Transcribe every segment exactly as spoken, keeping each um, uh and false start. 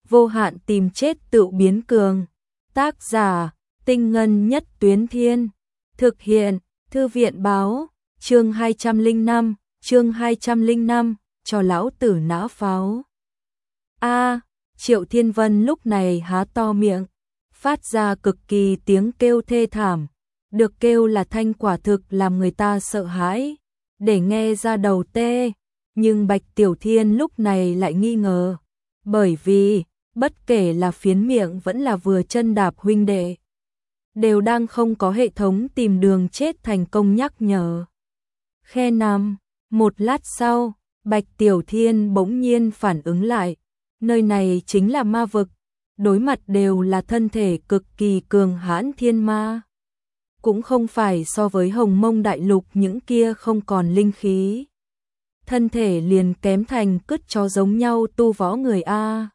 vô hạn tìm chết tự biến cường. Tác giả, Tinh Ngân Nhất Tuyến Thiên. Thực hiện, Thư viện báo, chương hai trăm lẻ năm, chương hai trăm lẻ năm, cho lão tử nã pháo. A, Triệu Thiên Vân lúc này há to miệng, phát ra cực kỳ tiếng kêu thê thảm, được kêu là thanh quả thực làm người ta sợ hãi, để nghe ra đầu tê, nhưng Bạch Tiểu Thiên lúc này lại nghi ngờ, bởi vì, bất kể là phiến miệng vẫn là vừa chân đạp huynh đệ, đều đang không có hệ thống tìm đường chết thành công nhắc nhở. Khe nằm, một lát sau, Bạch Tiểu Thiên bỗng nhiên phản ứng lại, nơi này chính là ma vực, đối mặt đều là thân thể cực kỳ cường hãn thiên ma. Cũng không phải so với Hồng Mông Đại Lục những kia không còn linh khí. Thân thể liền kém thành cứt chó giống nhau tu võ người A.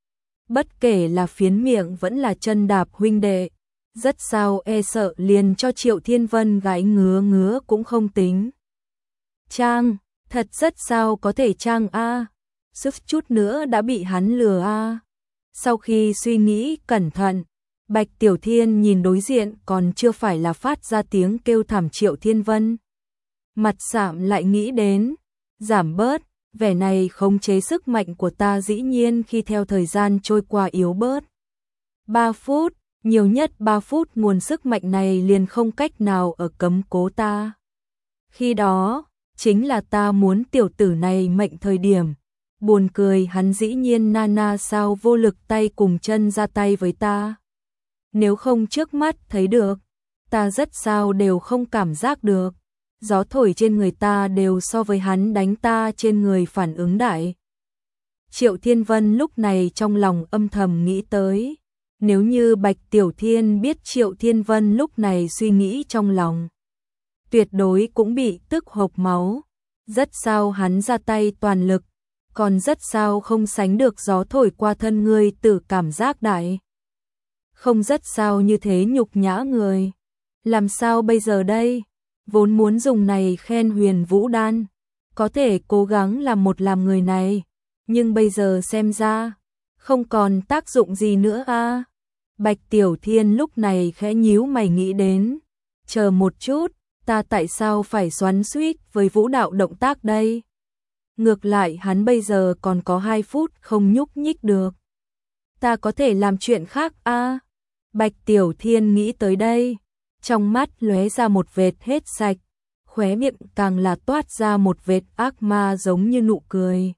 Bất kể là phiến miệng vẫn là chân đạp huynh đệ, rất sao e sợ liền cho Triệu Thiên Vân gãi ngứa ngứa cũng không tính. Trang, thật rất sao có thể trang A, sức chút nữa đã bị hắn lừa A. Sau khi suy nghĩ cẩn thận, Bạch Tiểu Thiên nhìn đối diện còn chưa phải là phát ra tiếng kêu thảm Triệu Thiên Vân. Mặt sạm lại nghĩ đến, giảm bớt, vẻ này khống chế sức mạnh của ta dĩ nhiên khi theo thời gian trôi qua yếu bớt. ba phút, nhiều nhất ba phút nguồn sức mạnh này liền không cách nào ở cấm cố ta. Khi đó, chính là ta muốn tiểu tử này mệnh thời điểm. Buồn cười hắn dĩ nhiên nana sao vô lực tay cùng chân ra tay với ta. Nếu không trước mắt thấy được, ta rất sao đều không cảm giác được. Gió thổi trên người ta đều so với hắn đánh ta trên người phản ứng đại. Triệu Thiên Vân lúc này trong lòng âm thầm nghĩ tới. Nếu như Bạch Tiểu Thiên biết Triệu Thiên Vân lúc này suy nghĩ trong lòng, tuyệt đối cũng bị tức hộc máu. Rất sao hắn ra tay toàn lực, còn rất sao không sánh được gió thổi qua thân người từ cảm giác đại. Không rất sao như thế nhục nhã người. Làm sao bây giờ đây? Vốn muốn dùng này khen Huyền Vũ Đan, có thể cố gắng làm một làm người này, nhưng bây giờ xem ra, không còn tác dụng gì nữa a. Bạch Tiểu Thiên lúc này khẽ nhíu mày nghĩ đến, chờ một chút, ta tại sao phải xoắn xuýt với vũ đạo động tác đây? Ngược lại hắn bây giờ còn có hai phút không nhúc nhích được. Ta có thể làm chuyện khác a. Bạch Tiểu Thiên nghĩ tới đây, trong mắt lóe ra một vệt hết sạch, khóe miệng càng là toát ra một vệt ác ma giống như nụ cười.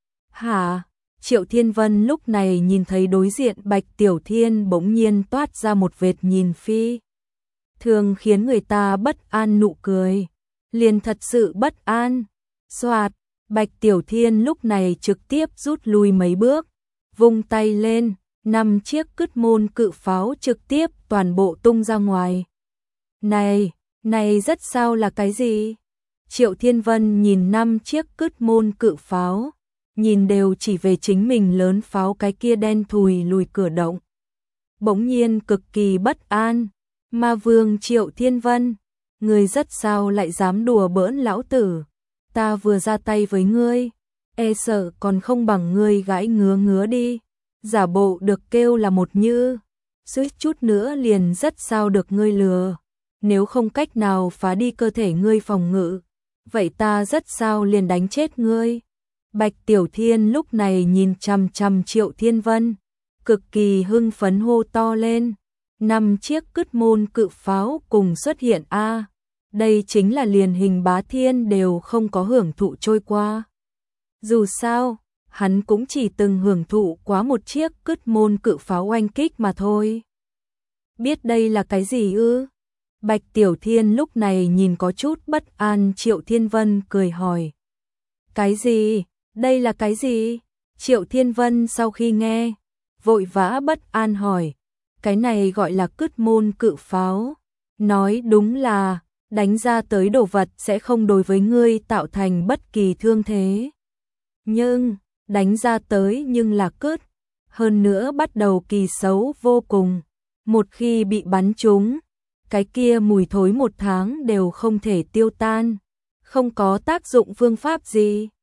Hả? Triệu Thiên Vân lúc này nhìn thấy đối diện Bạch Tiểu Thiên bỗng nhiên toát ra một vệt nhìn phi. Thường khiến người ta bất an nụ cười, liền thật sự bất an. Xoạt, Bạch Tiểu Thiên lúc này trực tiếp rút lui mấy bước, vung tay lên, năm chiếc cứt môn cự pháo trực tiếp toàn bộ tung ra ngoài. Này, này rất sao là cái gì? Triệu Thiên Vân nhìn năm chiếc cứt môn cự pháo, nhìn đều chỉ về chính mình lớn pháo cái kia đen thùi lùi cửa động. Bỗng nhiên cực kỳ bất an, Ma Vương Triệu Thiên Vân, người rất sao lại dám đùa bỡn lão tử? Ta vừa ra tay với ngươi, e sợ còn không bằng ngươi gãi ngứa ngứa đi, giả bộ được kêu là một như, suýt chút nữa liền rất sao được ngươi lừa. Nếu không cách nào phá đi cơ thể ngươi phòng ngự, vậy ta rất sao liền đánh chết ngươi. Bạch Tiểu Thiên lúc này nhìn chằm chằm Triệu Thiên Vân, cực kỳ hưng phấn hô to lên. Năm chiếc cứt môn cự pháo cùng xuất hiện a. Đây chính là liền hình bá thiên đều không có hưởng thụ trôi qua. Dù sao, hắn cũng chỉ từng hưởng thụ quá một chiếc cứt môn cự pháo oanh kích mà thôi. Biết đây là cái gì ư? Bạch Tiểu Thiên lúc này nhìn có chút bất an Triệu Thiên Vân cười hỏi. Cái gì? Đây là cái gì? Triệu Thiên Vân sau khi nghe, vội vã bất an hỏi. Cái này gọi là cứt môn cự pháo. Nói đúng là, đánh ra tới đồ vật sẽ không đối với ngươi tạo thành bất kỳ thương thế. Nhưng, đánh ra tới nhưng là cứt. Hơn nữa bắt đầu kỳ xấu vô cùng. Một khi bị bắn trúng, cái kia mùi thối một tháng đều không thể tiêu tan, không có tác dụng phương pháp gì.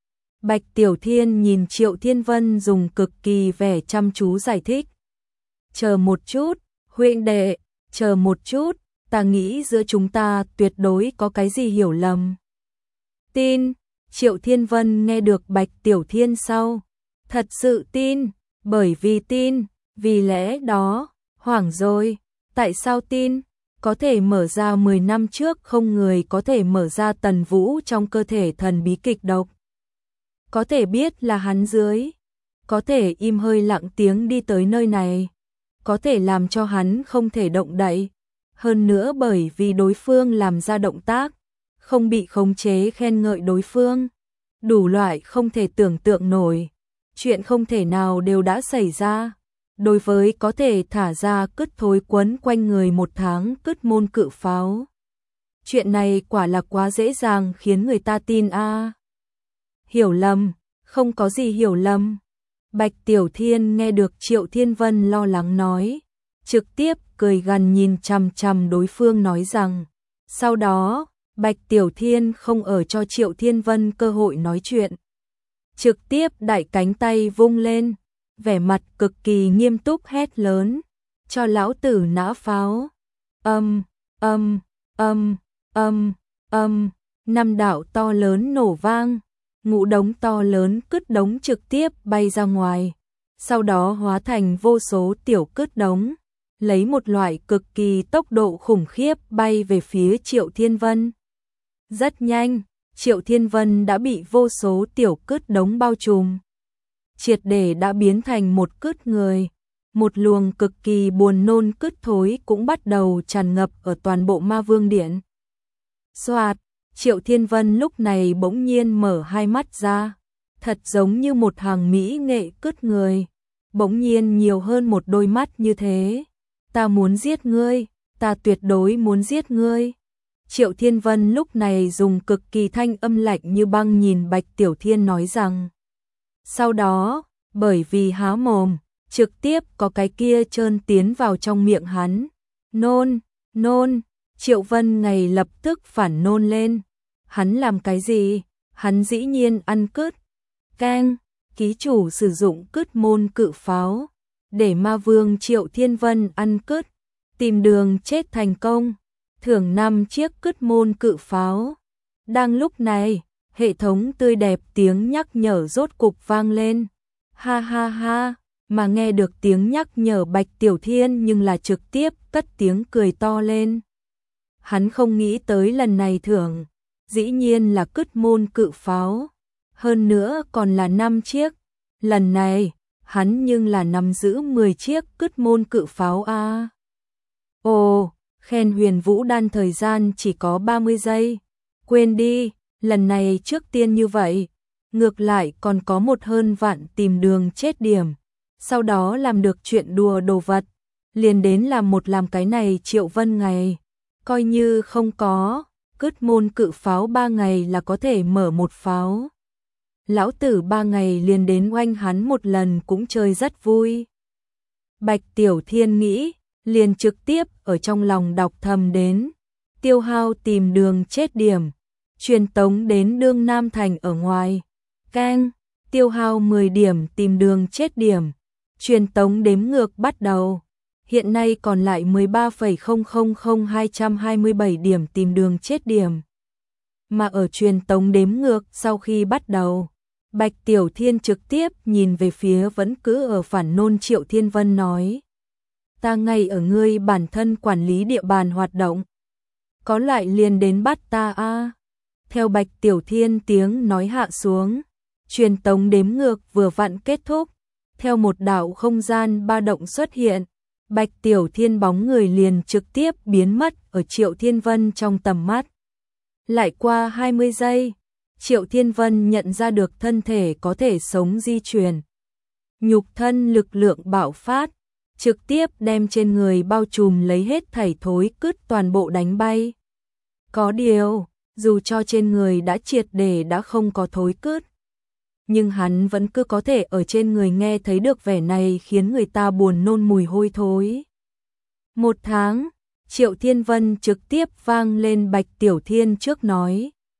Bạch Tiểu Thiên nhìn Triệu Thiên Vân dùng cực kỳ vẻ chăm chú giải thích. Chờ một chút, huynh đệ, chờ một chút, ta nghĩ giữa chúng ta tuyệt đối có cái gì hiểu lầm. Tin, Triệu Thiên Vân nghe được Bạch Tiểu Thiên sau. Thật sự tin, bởi vì tin, vì lẽ đó, hoảng rồi, tại sao tin? Có thể mở ra mười năm trước không người có thể mở ra tần vũ trong cơ thể thần bí kịch độc. Có thể biết là hắn dưới, có thể im hơi lặng tiếng đi tới nơi này, có thể làm cho hắn không thể động đậy, hơn nữa bởi vì đối phương làm ra động tác, không bị khống chế khen ngợi đối phương, đủ loại không thể tưởng tượng nổi, chuyện không thể nào đều đã xảy ra. Đối với có thể thả ra cứt thối quấn quanh người một tháng cứt môn cự pháo. Chuyện này quả là quá dễ dàng khiến người ta tin a. À. Hiểu lầm, không có gì hiểu lầm. Bạch Tiểu Thiên nghe được Triệu Thiên Vân lo lắng nói, trực tiếp cười gằn nhìn chằm chằm đối phương nói rằng. Sau đó, Bạch Tiểu Thiên không ở cho Triệu Thiên Vân cơ hội nói chuyện. Trực tiếp đại cánh tay vung lên, vẻ mặt cực kỳ nghiêm túc hét lớn, cho lão tử nã pháo. Âm, âm, âm, âm, âm, năm đạo to lớn nổ vang, ngũ đống to lớn cứt đống trực tiếp bay ra ngoài, sau đó hóa thành vô số tiểu cứt đống, lấy một loại cực kỳ tốc độ khủng khiếp bay về phía Triệu Thiên Vân. Rất nhanh, Triệu Thiên Vân đã bị vô số tiểu cứt đống bao trùm, triệt để đã biến thành một cứt người. Một luồng cực kỳ buồn nôn cứt thối cũng bắt đầu tràn ngập ở toàn bộ Ma Vương Điện. Soạt, Triệu Thiên Vân lúc này bỗng nhiên mở hai mắt ra, thật giống như một hàng mỹ nghệ cứt người, bỗng nhiên nhiều hơn một đôi mắt như thế. Ta muốn giết ngươi, ta tuyệt đối muốn giết ngươi. Triệu Thiên Vân lúc này dùng cực kỳ thanh âm lạnh như băng nhìn Bạch Tiểu Thiên nói rằng. Sau đó, bởi vì há mồm, trực tiếp có cái kia trơn tiến vào trong miệng hắn. Nôn, nôn, Triệu Vân ngày lập tức phản nôn lên. Hắn làm cái gì? Hắn dĩ nhiên ăn cứt. Keng, ký chủ sử dụng cứt môn cự pháo, để Ma Vương Triệu Thiên Vân ăn cứt, tìm đường chết thành công, thưởng năm chiếc cứt môn cự pháo. Đang lúc này, hệ thống tươi đẹp tiếng nhắc nhở rốt cục vang lên. Ha ha ha, mà nghe được tiếng nhắc nhở Bạch Tiểu Thiên nhưng là trực tiếp cất tiếng cười to lên. Hắn không nghĩ tới lần này thưởng, dĩ nhiên là cứt môn cự pháo, hơn nữa còn là năm chiếc. Lần này, hắn nhưng là nắm giữ mười chiếc cứt môn cự pháo a. À. Ồ, khen Huyền Vũ Đan thời gian chỉ có ba mươi giây. Quên đi, lần này trước tiên như vậy, ngược lại còn có một hơn vạn tìm đường chết điểm, sau đó làm được chuyện đùa đồ vật, liền đến làm một làm cái này Triệu Vân ngày, coi như không có, cứt môn cự pháo ba ngày là có thể mở một pháo. Lão tử ba ngày liền đến oanh hắn một lần cũng chơi rất vui. Bạch Tiểu Thiên nghĩ, liền trực tiếp ở trong lòng đọc thầm đến, tiêu hao tìm đường chết điểm, truyền tống đến Đương Nam Thành ở ngoài. Keng, tiêu hao mười điểm tìm đường chết điểm, truyền tống đếm ngược bắt đầu. Hiện nay còn lại mười ba phẩy không không không hai hai bảy điểm tìm đường chết điểm. Mà ở truyền tống đếm ngược sau khi bắt đầu, Bạch Tiểu Thiên trực tiếp nhìn về phía vẫn cứ ở phản nôn Triệu Thiên Vân nói. Ta ngay ở ngươi bản thân quản lý địa bàn hoạt động. Có lại liền đến bắt ta a. À. Theo Bạch Tiểu Thiên tiếng nói hạ xuống, truyền tống đếm ngược vừa vặn kết thúc, theo một đạo không gian ba động xuất hiện, Bạch Tiểu Thiên bóng người liền trực tiếp biến mất ở Triệu Thiên Vân trong tầm mắt. Lại qua hai mươi giây, Triệu Thiên Vân nhận ra được thân thể có thể sống di chuyển. Nhục thân lực lượng bạo phát, trực tiếp đem trên người bao trùm lấy hết thảy thối cứt toàn bộ đánh bay. Có điều, dù cho trên người đã triệt để đã không có thối cứt, nhưng hắn vẫn cứ có thể ở trên người nghe thấy được vẻ này khiến người ta buồn nôn mùi hôi thối. Một tháng, Triệu Thiên Vân trực tiếp vang lên Bạch Tiểu Thiên trước nói.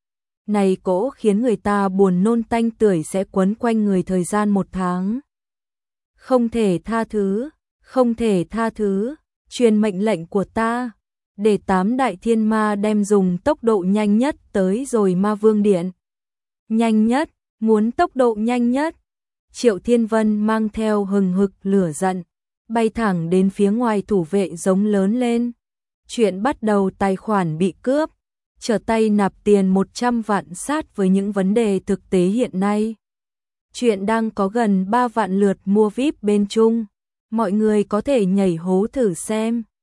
Này cỗ khiến người ta buồn nôn tanh tưởi sẽ quấn quanh người thời gian một tháng. Không thể tha thứ, không thể tha thứ, truyền mệnh lệnh của ta, để tám đại thiên ma đem dùng tốc độ nhanh nhất tới rồi ma vương điện. Nhanh nhất, muốn tốc độ nhanh nhất. Triệu Thiên Vân mang theo hừng hực lửa giận, bay thẳng đến phía ngoài thủ vệ giống lớn lên. Chuyện bắt đầu tài khoản bị cướp, trở tay nạp tiền một trăm vạn sát với những vấn đề thực tế hiện nay. Chuyện đang có gần ba vạn lượt mua víp bên Trung, mọi người có thể nhảy hố thử xem.